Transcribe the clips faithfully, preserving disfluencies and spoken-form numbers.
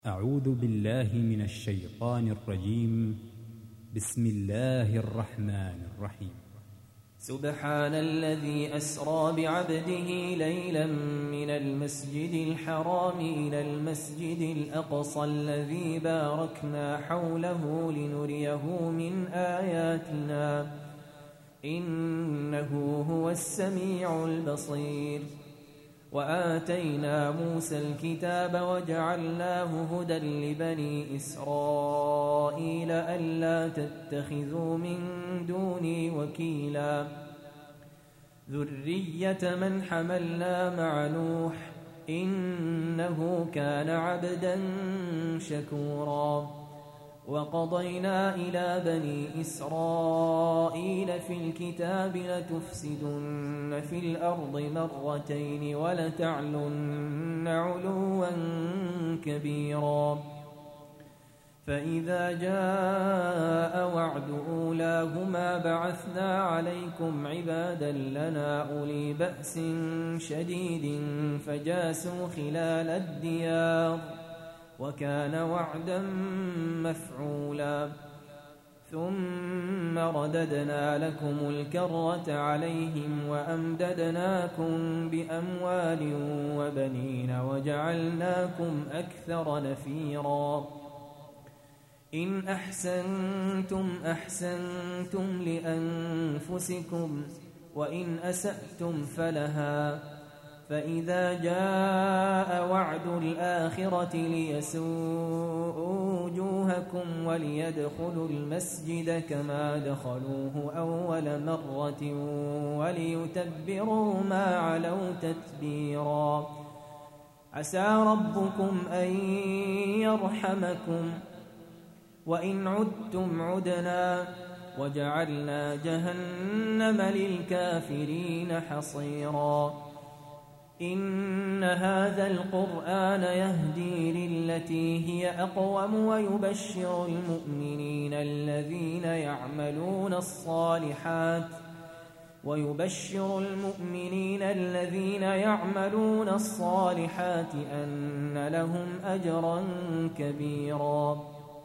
أعوذ بالله من الشيطان الرجيم. بسم الله الرحمن الرحيم. سبحان الذي أسرى بعبده ليلا من المسجد الحرام إلى المسجد الأقصى الذي باركنا حوله لنريه من آياتنا إنه هو السميع البصير. وآتينا موسى الكتاب وجعلناه هدى لبني إسرائيل ألا تتخذوا من دوني وكيلا ذرية من حملنا مع نوح إنه كان عبدا شكورا. وقضينا إلى بني إسرائيل في الكتاب لتفسدن في الأرض مرتين ولتعلن علوا كبيرا. فإذا جاء وعد أولاهما بعثنا عليكم عبادا لنا أولي بأس شديد فجاسوا خلال الديار وكان وعدا مفعولا. ثم رددنا لكم الكرة عليهم وأمددناكم بأموال وبنين وجعلناكم أكثر نفيرا. إن أحسنتم أحسنتم لأنفسكم وإن أسأتم فلها. فإذا جاء وعد الآخرة ليسوءوا وجوهكم وليدخلوا المسجد كما دخلوه أول مرة وليتبروا ما علوا تتبيرا. عسى ربكم أن يرحمكم وإن عدتم عدنا وجعلنا جهنم للكافرين حصيرا. إن هذا القرآن يهدي للتي هي أقوم ويبشر المؤمنين الذين يعملون الصالحات ويبشر المؤمنين الذين يعملون الصالحات أن لهم أجرا كبيرا.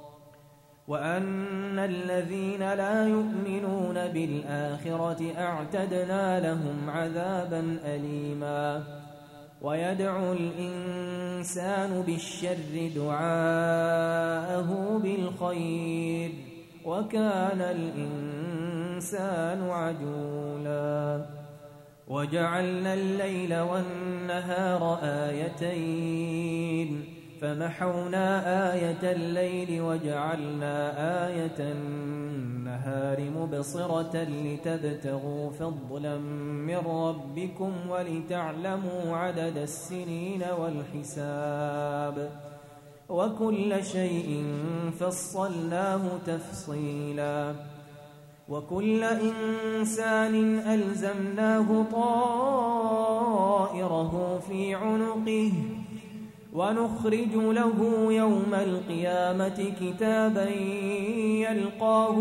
وأن الذين لا يؤمنون بالآخرة أعتدنا لهم عذابا أليما. ويدعو الإنسان بالشر دعاءه بالخير وكان الإنسان عجولا. وجعلنا الليل والنهار آيتين فمحونا آية الليل وجعلنا آية النهار مبصرة لتبتغوا فضلا من ربكم ولتعلموا عدد السنين والحساب وكل شيء فصلناه تفصيلا. وكل إنسان ألزمناه طائره في عنقه ونخرج له يوم القيامة كتابا يلقاه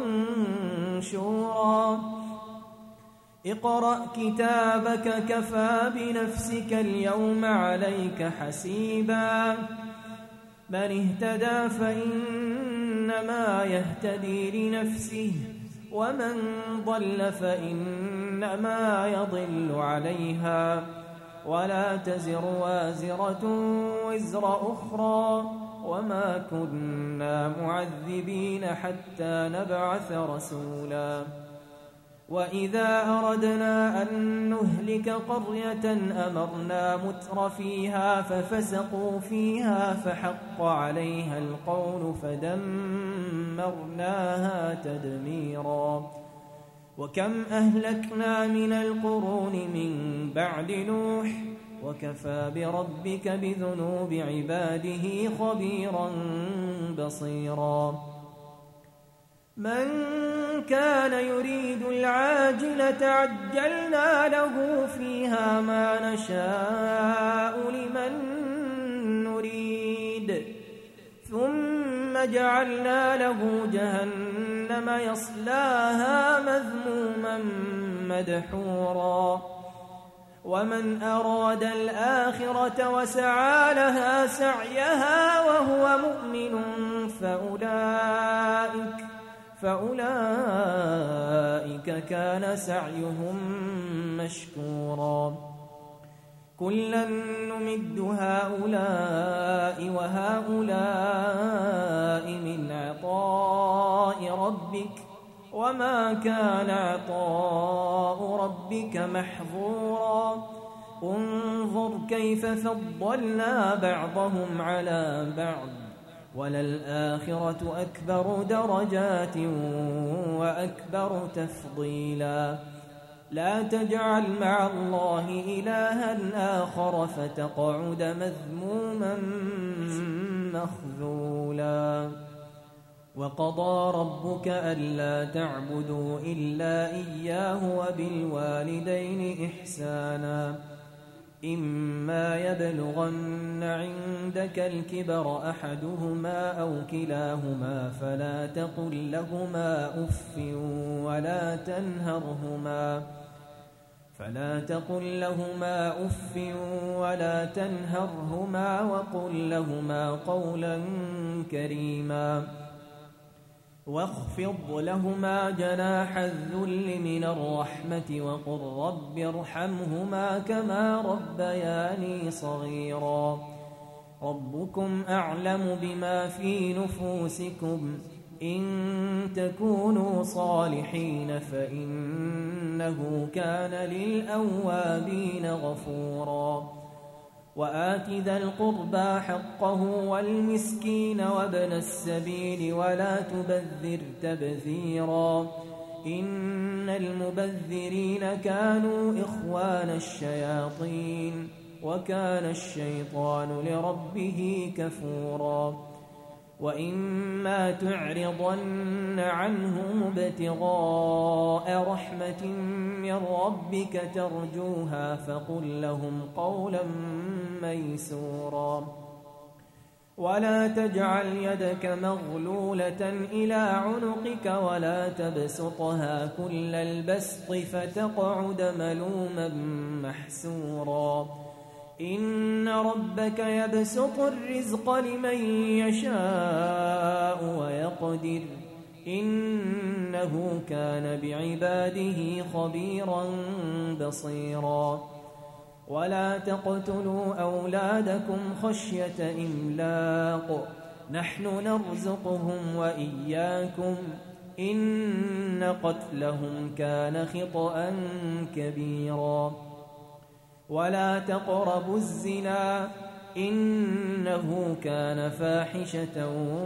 منشورا. اقرأ كتابك كفى بنفسك اليوم عليك حسيبا. من اهتدى فإنما يهتدي لنفسه ومن ضل فإنما يضل عليها ولا تزر وازرة وزر أخرى وما كنا معذبين حتى نبعث رسولا. وإذا أردنا أن نهلك قرية أمرنا متر فيها ففسقوا فيها فحق عليها القول فدمرناها تدميرا. وكم أهلكنا من القرون من بعد نوح وكفى بربك بذنوب عباده خبيرا بصيرا. من كان يريد العاجلة عجلنا له فيها ما نشاء لمن نريد ثم جعلنا له جهنم يصلاها مذموما مدحورا. ومن أراد الآخرة وسعى لها سعيها وهو مؤمن فأولئك فأولئك كان سعيهم مشكورا كلا نمد هؤلاء وهؤلاء من عطاء ربك وما كان عطاء ربك محظورا انظر كيف فضلنا بعضهم على بعض وللآخرة أكبر درجات وأكبر تفضيلا لا تجعل مع الله إلها آخر فتقعد مذموما مخذولا وقضى ربك ألا تعبدوا إلا إياه وبالوالدين إحسانا إما يبلغن عندك الكبر أحدهما أو كلاهما فلا تقل لهما أف ولا تنهرهما فلا تقل لهما أف ولا تنهرهما وقل لهما قولا كريما واخفض لهما جناح الذل من الرحمة وقل رب ارحمهما كما ربياني صغيرا ربكم أعلم بما في نفوسكم إن تكونوا صالحين فإنه كان للأوابين غفورا وآت ذا القربى حقه والمسكين وابن السبيل ولا تبذر تبذيرا إن المبذرين كانوا إخوان الشياطين وكان الشيطان لربه كفورا وإما تعرضن عنهم ابتغاء رحمة من ربك ترجوها فقل لهم قولا ميسورا ولا تجعل يدك مغلولة إلى عنقك ولا تبسطها كل البسط فتقعد ملوما محسورا إن ربك يبسط الرزق لمن يشاء ويقدر إنه كان بعباده خبيرا بصيرا ولا تقتلوا أولادكم خشية إملاق نحن نرزقهم وإياكم إن قتلهم كان خطأ كبيرا ولا تقربوا الزنا إنه كان فاحشة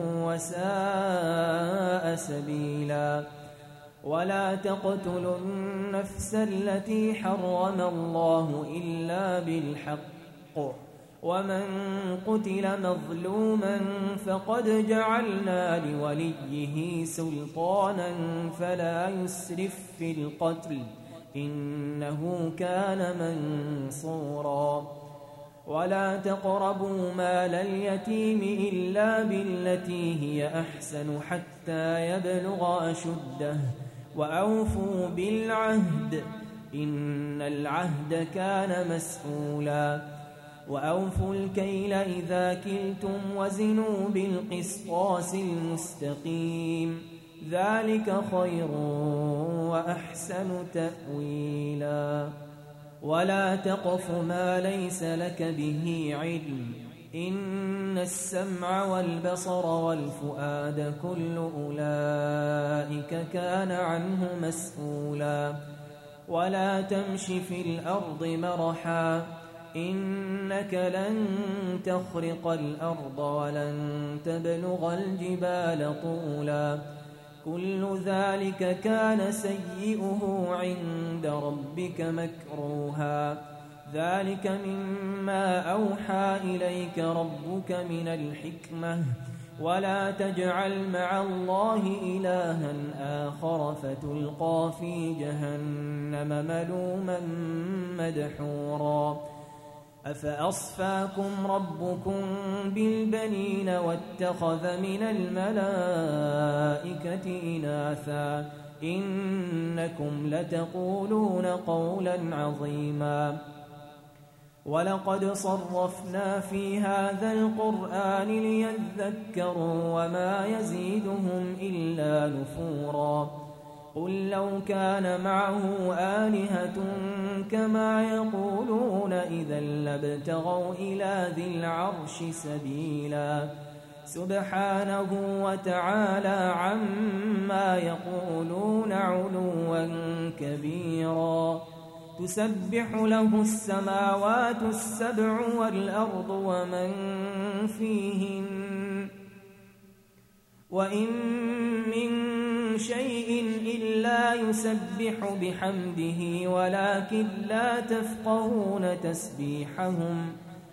وساء سبيلا ولا تقتلوا النفس التي حرم الله إلا بالحق ومن قتل مظلوما فقد جعلنا لوليه سلطانا فلا يسرف في القتل إنه كان منصورا ولا تقربوا مال اليتيم إلا بالتي هي أحسن حتى يبلغ أشده وأوفوا بالعهد إن العهد كان مسؤولا وأوفوا الكيل إذا كلتم وزنوا بالقسطاس المستقيم ذلك خير وأحسن تأويلا ولا تقف ما ليس لك به علم إن السمع والبصر والفؤاد كل أولئك كان عنه مسؤولا ولا تمش في الأرض مرحا إنك لن تخرق الأرض ولن تبلغ الجبال طولا كل ذلك كان سيئه عند ربك مكروها ذلك مما أوحى إليك ربك من الحكمة ولا تجعل مع الله إلها آخر فتلقى في جهنم ملوما مدحورا أفأصفاكم ربكم بالبنين واتخذ من الملائكة إناثا إنكم لتقولون قولا عظيما ولقد صرفنا في هذا القرآن ليذكروا وما يزيدهم إلا نفورا قل لو كان معه آلهة كما يقولون إذا لابتغوا إلى ذي العرش سبيلا سبحانه وتعالى عما يقولون علوا كبيرا تسبح له السماوات السبع والأرض ومن فيهن وإن من شيء إلا يسبح بحمده ولكن لا تفقهون تسبيحهم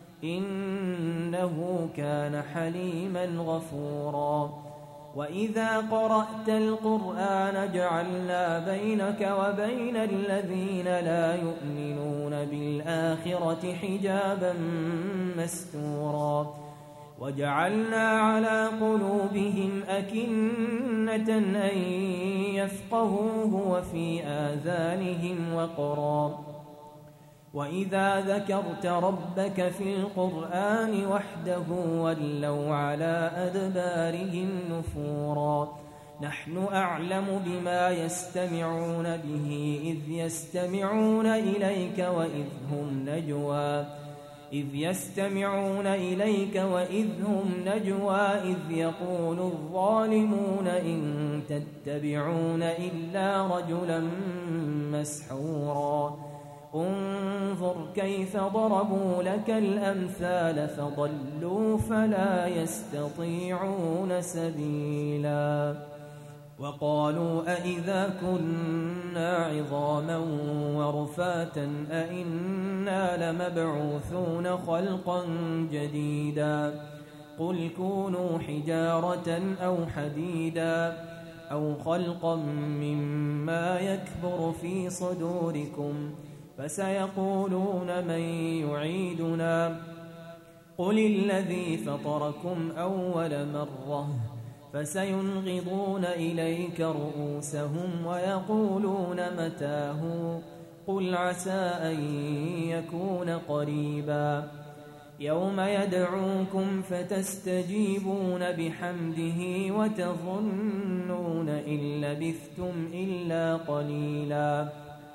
إنه كان حليما غفورا وإذا قرأت القرآن جعلنا بينك وبين الذين لا يؤمنون بالآخرة حجابا مستورا وجعلنا على قلوبهم أكنة أن يفقهوه وفي آذانهم وقرا وإذا ذكرت ربك في القرآن وحده ولوا على أدبارهم نفورا نحن أعلم بما يستمعون به إذ يستمعون إليك وإذ هم نجوى إذ يستمعون إليك وإذ هم نجوى إذ يقول الظالمون إن تتبعون إلا رجلا مسحورا انظر كيف ضربوا لك الأمثال فضلوا فلا يستطيعون سبيلا وقالوا أئذا كنا عظاما ورفاتا أئنا لمبعوثون خلقا جديدا قل كونوا حجارة أو حديدا أو خلقا مما يكبر في صدوركم فسيقولون من يعيدنا قل الذي فطركم أول مرة فسينغضون إليك رؤوسهم ويقولون متاه قل عسى أن يكون قريبا يوم يدعوكم فتستجيبون بحمده وتظنون إن لبثتم إلا قليلا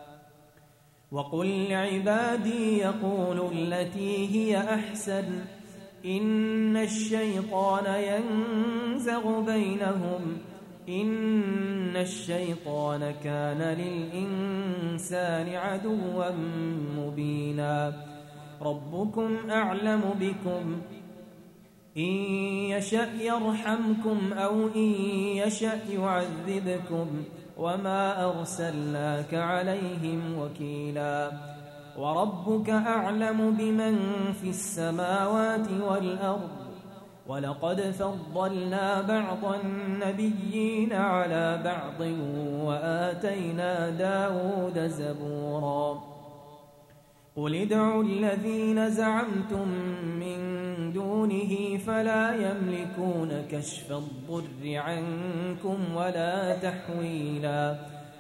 وقل لعبادي يقولوا التي هي أحسن إن الشيطان ينزغ بينهم إن الشيطان كان للإنسان عدوا مبينا ربكم أعلم بكم إن يشأ يرحمكم أو إن يشأ يعذبكم وما أرسلناك عليهم وكيلا وربك أعلم بمن في السماوات والأرض ولقد فضلنا بعض النبيين على بعض وآتينا داود زبورا قل ادعوا الذين زعمتم من دونه فلا يملكون كشف الضر عنكم ولا تحويلا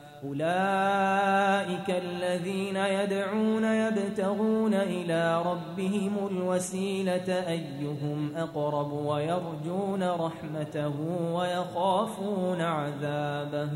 أولئك الذين يدعون يبتغون إلى ربهم الوسيلة أيهم أقرب ويرجون رحمته ويخافون عذابه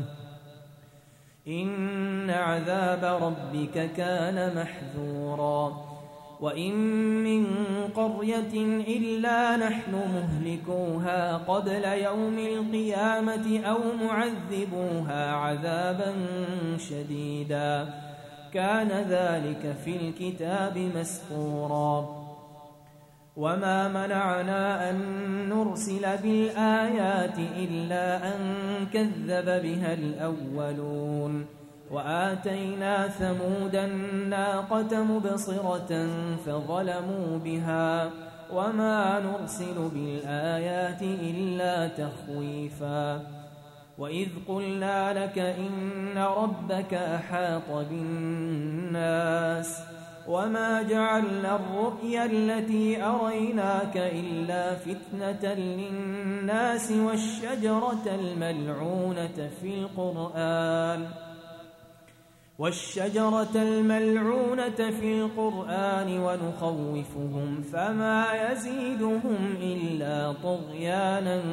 إن عذاب ربك كان محذورا وإن من قرية إلا نحن مهلكوها قبل يوم القيامة أو معذبوها عذابا شديدا كان ذلك في الكتاب مسطورا وما منعنا أن نرسل بالآيات إلا أن كذب بها الأولون وآتينا ثمود الناقة مبصرة فظلموا بها وما نرسل بالآيات إلا تخويفا وإذ قلنا لك إن ربك أحاط بالناس وما جعلنا الرؤيا التي أريناك إلا فتنة للناس والشجرة الملعونة في القرآن والشجرة الملعونة في القرآن ونخوفهم فما يزيدهم إلا طغيانا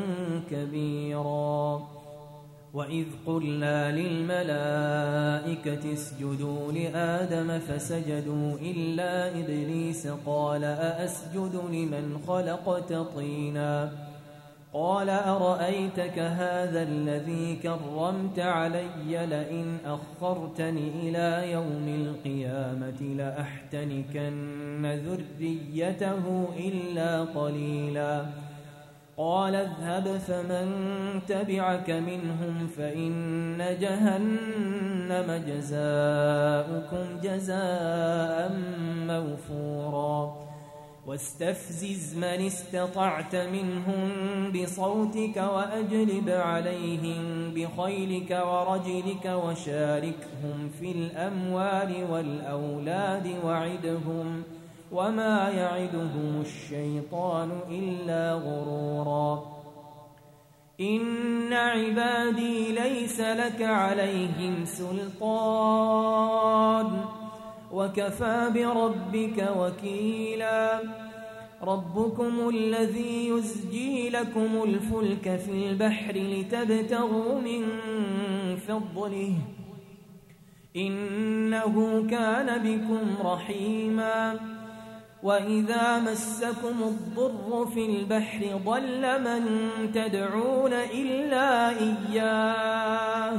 كبيرا. وإذ قلنا للملائكة اسجدوا لآدم فسجدوا إلا إبليس قال أأسجد لمن خلقت طينا قال أرأيتك هذا الذي كرمت علي لئن أخرتني إلى يوم القيامة لأحتنكن ذريته إلا قليلا. قال اذهب فمن تبعك منهم فإن جهنم جزاؤكم جزاء موفورا. واستفزز من استطعت منهم بصوتك وأجلب عليهم بخيلك ورجلك وشاركهم في الأموال والأولاد وعدهم وما يعدهم الشيطان إلا غرورا. إن عبادي ليس لك عليهم سلطان وكفى بربك وكيلا. ربكم الذي يزجي لكم الفلك في البحر لتبتغوا من فضله إنه كان بكم رحيما. وإذا مسكم الضر في البحر ضل من تدعون إلا إياه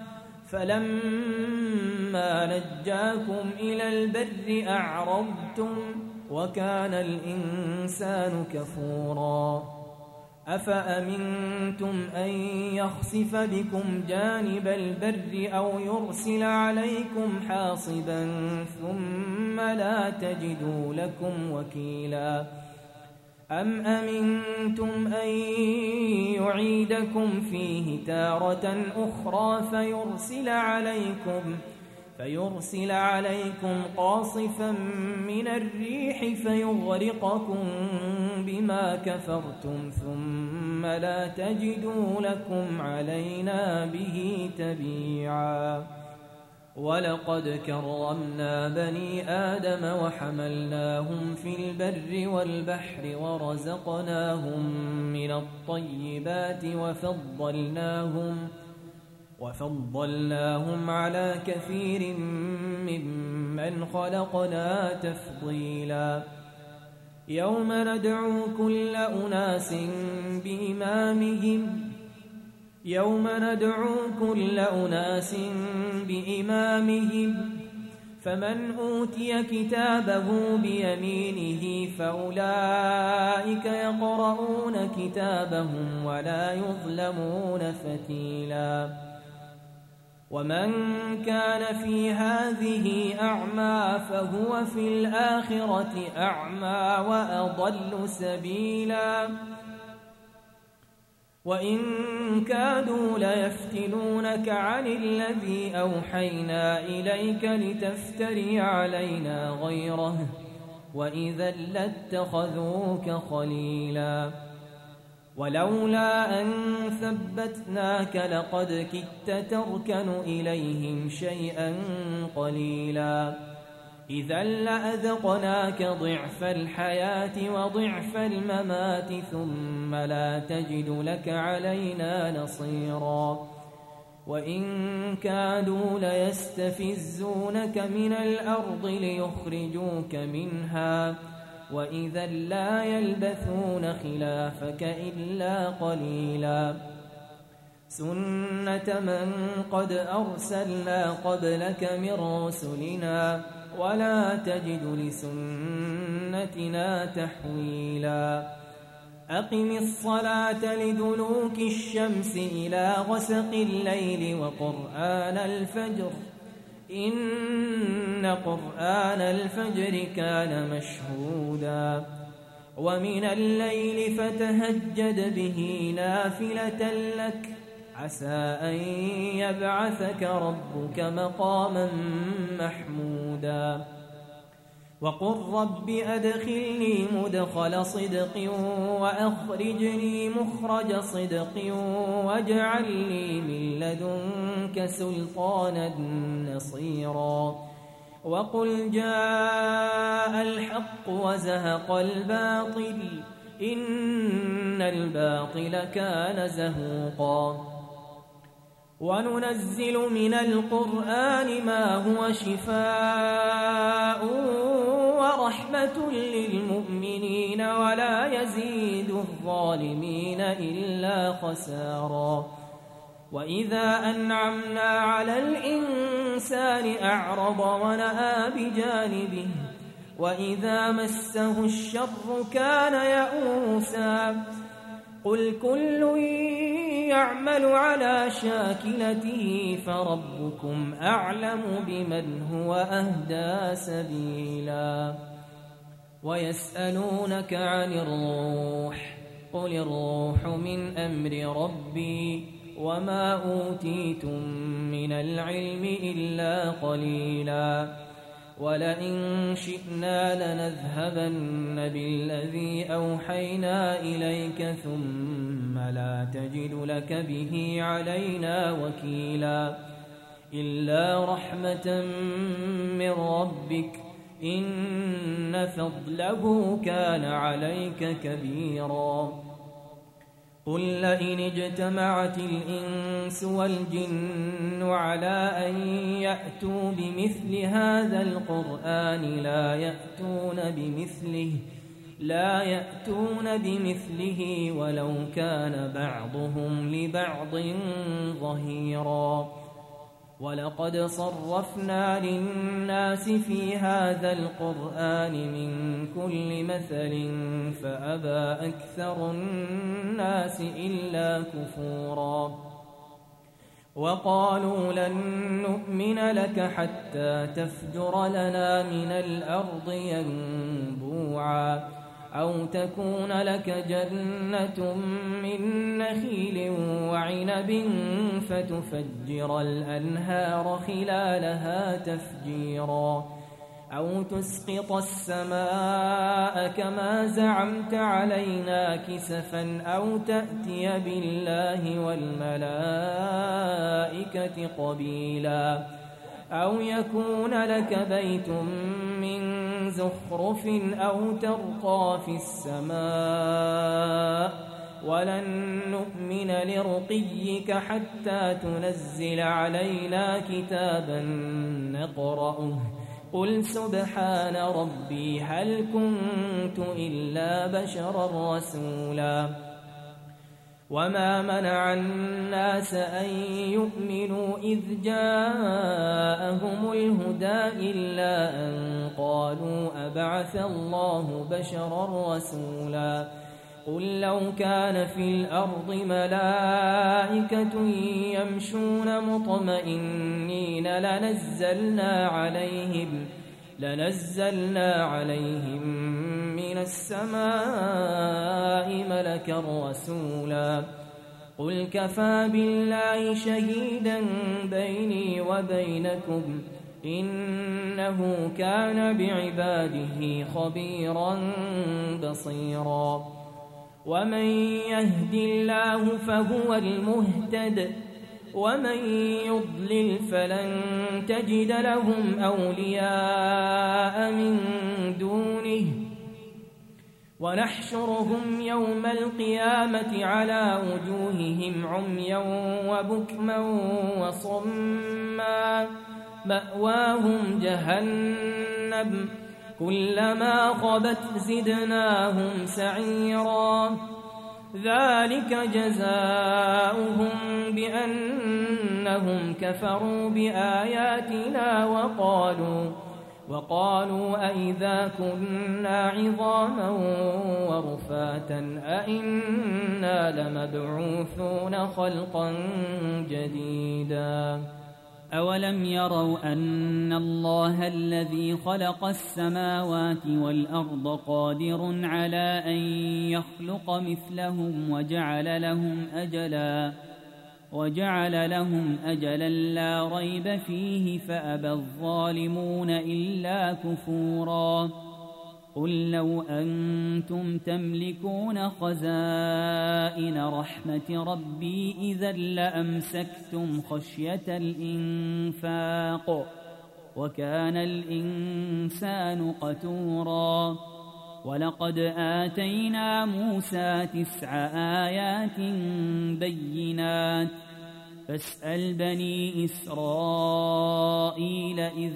فلما نجاكم إلى البر أعرضتم وكان الإنسان كفورا. أفأمنتم أن يخسف بكم جانب البر أو يرسل عليكم حاصبا ثم لا تجدوا لكم وكيلا. أم أمنتم أن يعيدكم فيه تارة أخرى فيرسل عليكم فيرسل عليكم قاصفا من الريح فيغرقكم بما كفرتم ثم لا تجدوا لكم علينا به تبيعا. ولقد كرمنا بني آدم وحملناهم في البر والبحر ورزقناهم من الطيبات وفضلناهم وفضلناهم على كثير ممن خلقنا تفضيلا. يوم ندعو كل أناس بإمامهم يوم ندعو كل أناس بإمامهم فمن أوتي كتابه بيمينه فأولئك يقرؤون كتابهم ولا يظلمون فتيلا. ومن كان في هذه أعمى فهو في الآخرة أعمى وأضل سبيلا. وإن كادوا ليفتنونك عن الذي أوحينا إليك لتفتري علينا غيره وإذا لاتخذوك خليلا. ولولا أن ثبتناك لقد كدت تركن إليهم شيئا قليلا. إذا لأذقناك ضعف الحياة وضعف الممات ثم لا تجد لك علينا نصيرا. وإن كادوا ليستفزونك من الأرض ليخرجوك منها وإذا لا يلبثون خلافك إلا قليلا. سنة من قد أرسلنا قبلك من رسلنا ولا تجد لسنتنا تحويلا. أقم الصلاة لدلوك الشمس إلى غسق الليل وقرآن الفجر إن قرآن الفجر كان مشهودا. ومن الليل فتهجد به نافلة لك عسى أن يبعثك ربك مقاما محمودا. وقل رب أدخلني مدخل صدق وأخرجني مخرج صدق واجعل لي من لدنك سلطانا نصيرا وقل جاء الحق وزهق الباطل إن الباطل كان زهوقا وننزل من القرآن ما هو شفاء ورحمة للمؤمنين ولا يزيد الظالمين إلا خسارا وإذا أنعمنا على الإنسان أعرض ونأى بجانبه وإذا مسه الشر كان يئوسا قل كل يعمل على شاكلته فربكم أعلم بمن هو أهدى سبيلا ويسألونك عن الروح قل الروح من أمر ربي وما أوتيتم من العلم إلا قليلا ولئن شئنا لنذهبن بالذي أوحينا إليك ثم لا تجد لك به علينا وكيلا إلا رحمة من ربك إن فضله كان عليك كبيرا قل لئن اجتمعت الإنس والجن على أن يأتوا بمثل هذا القرآن لا يأتون بمثله لا يأتون بمثله ولو كان بعضهم لبعض ظهيرا ولقد صرفنا للناس في هذا القرآن من كل مثل فأبى أكثر الناس إلا كفورا وقالوا لن نؤمن لك حتى تفجر لنا من الأرض ينبوعا أو تكون لك جنة من نخيل وعنب فتفجر الأنهار خلالها تفجيرا أو تسقط السماء كما زعمت علينا كسفا أو تأتي بالله والملائكة قبيلا أو يكون لك بيت من زخرف أو ترقى في السماء ولن نؤمن لرقيك حتى تنزل علينا كتابا نقرأه قل سبحان ربي هل كنت إلا بشرا رسولا وما منع الناس أن يؤمنوا إذ جاءهم الهدى إلا أن قالوا أبعث الله بشرا رسولا قل لو كان في الأرض ملائكة يمشون مطمئنين لنزلنا عليهم لنزلنا عليهم من السماء ملكا رسولا قل كفى بالله شهيدا بيني وبينكم إنه كان بعباده خبيرا بصيرا ومن يهد الله فهو المهتد ومن يضلل فلن تجد لهم أولياء من دونه ونحشرهم يوم القيامة على وجوههم عميا وبكما وصما مأواهم جهنم كلما خبت زدناهم سعيرا ذلك جزاؤهم بأنهم كفروا بآياتنا وقالوا وقالوا أئذا كنا عظاما ورفاتا أئنا لمبعوثون خلقا جديدا أولم يروا أن الله الذي خلق السماوات والأرض قادر على أن يخلق مثلهم وجعل لهم أجلا وجعل لهم أجلا لا ريب فيه فأبى الظالمون إلا كفورا قل لو أنتم تملكون خزائن رحمة ربي إذا لأمسكتم خشية الإنفاق وكان الإنسان قتورا ولقد آتينا موسى تسع آيات بينات فاسأل بني إسرائيل إذ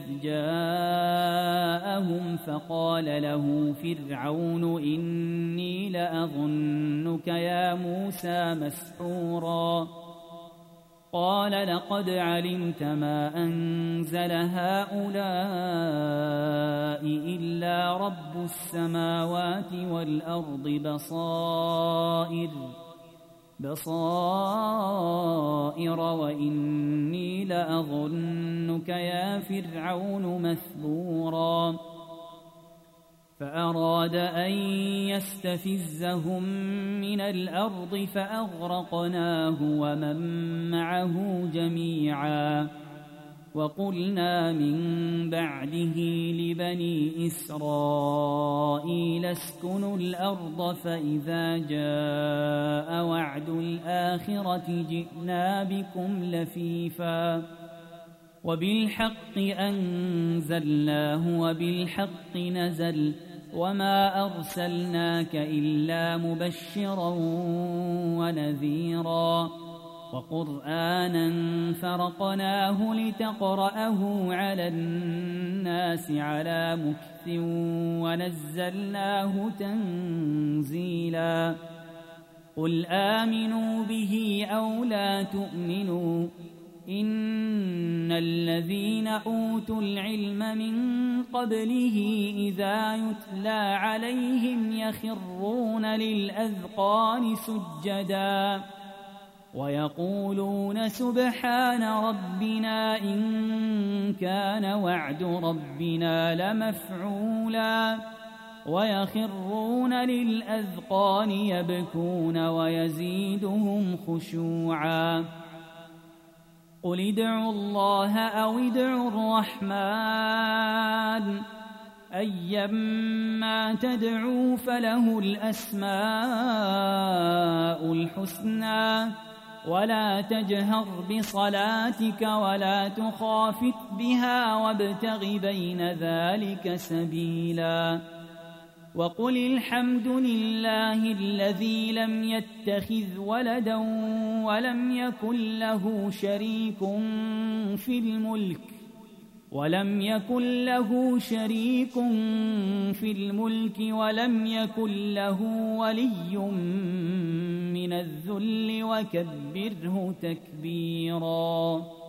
جاءهم فقال له فرعون إني لأظنك يا موسى مسحورا قال لقد علمت ما أنزل هؤلاء إلا رب السماوات والأرض بصائر بصائر وإني لأظنك يا فرعون مثبورا فأراد أن يستفزهم من الأرض فأغرقناه ومن معه جميعا وقلنا من بعده لبني إسرائيل اسكنوا الأرض فإذا جاء وعد الآخرة جئنا بكم لفيفا وبالحق أنزلناه وبالحق نزل وما أرسلناك إلا مبشرا ونذيرا وقرآنا فرقناه لتقرأه على الناس على مكث ونزلناه تنزيلا قل آمنوا به أو لا تؤمنوا إن الذين أوتوا العلم من قبله إذا يتلى عليهم يخرون للأذقان سجدا ويقولون سبحان ربنا إن كان وعد ربنا لمفعولا ويخرون للأذقان يبكون ويزيدهم خشوعا قل ادعوا الله أو ادعوا الرحمن أيما تدعوا فله الأسماء الحسنى ولا تجهر بصلاتك ولا تخافت بها وابتغ بين ذلك سبيلا وقل الحمد لله الذي لم يتخذ ولدا ولم يكن له شريك في الملك ولم يكن له شريك في الملك ولم يكن له ولي من الذل وكبره تكبيرا.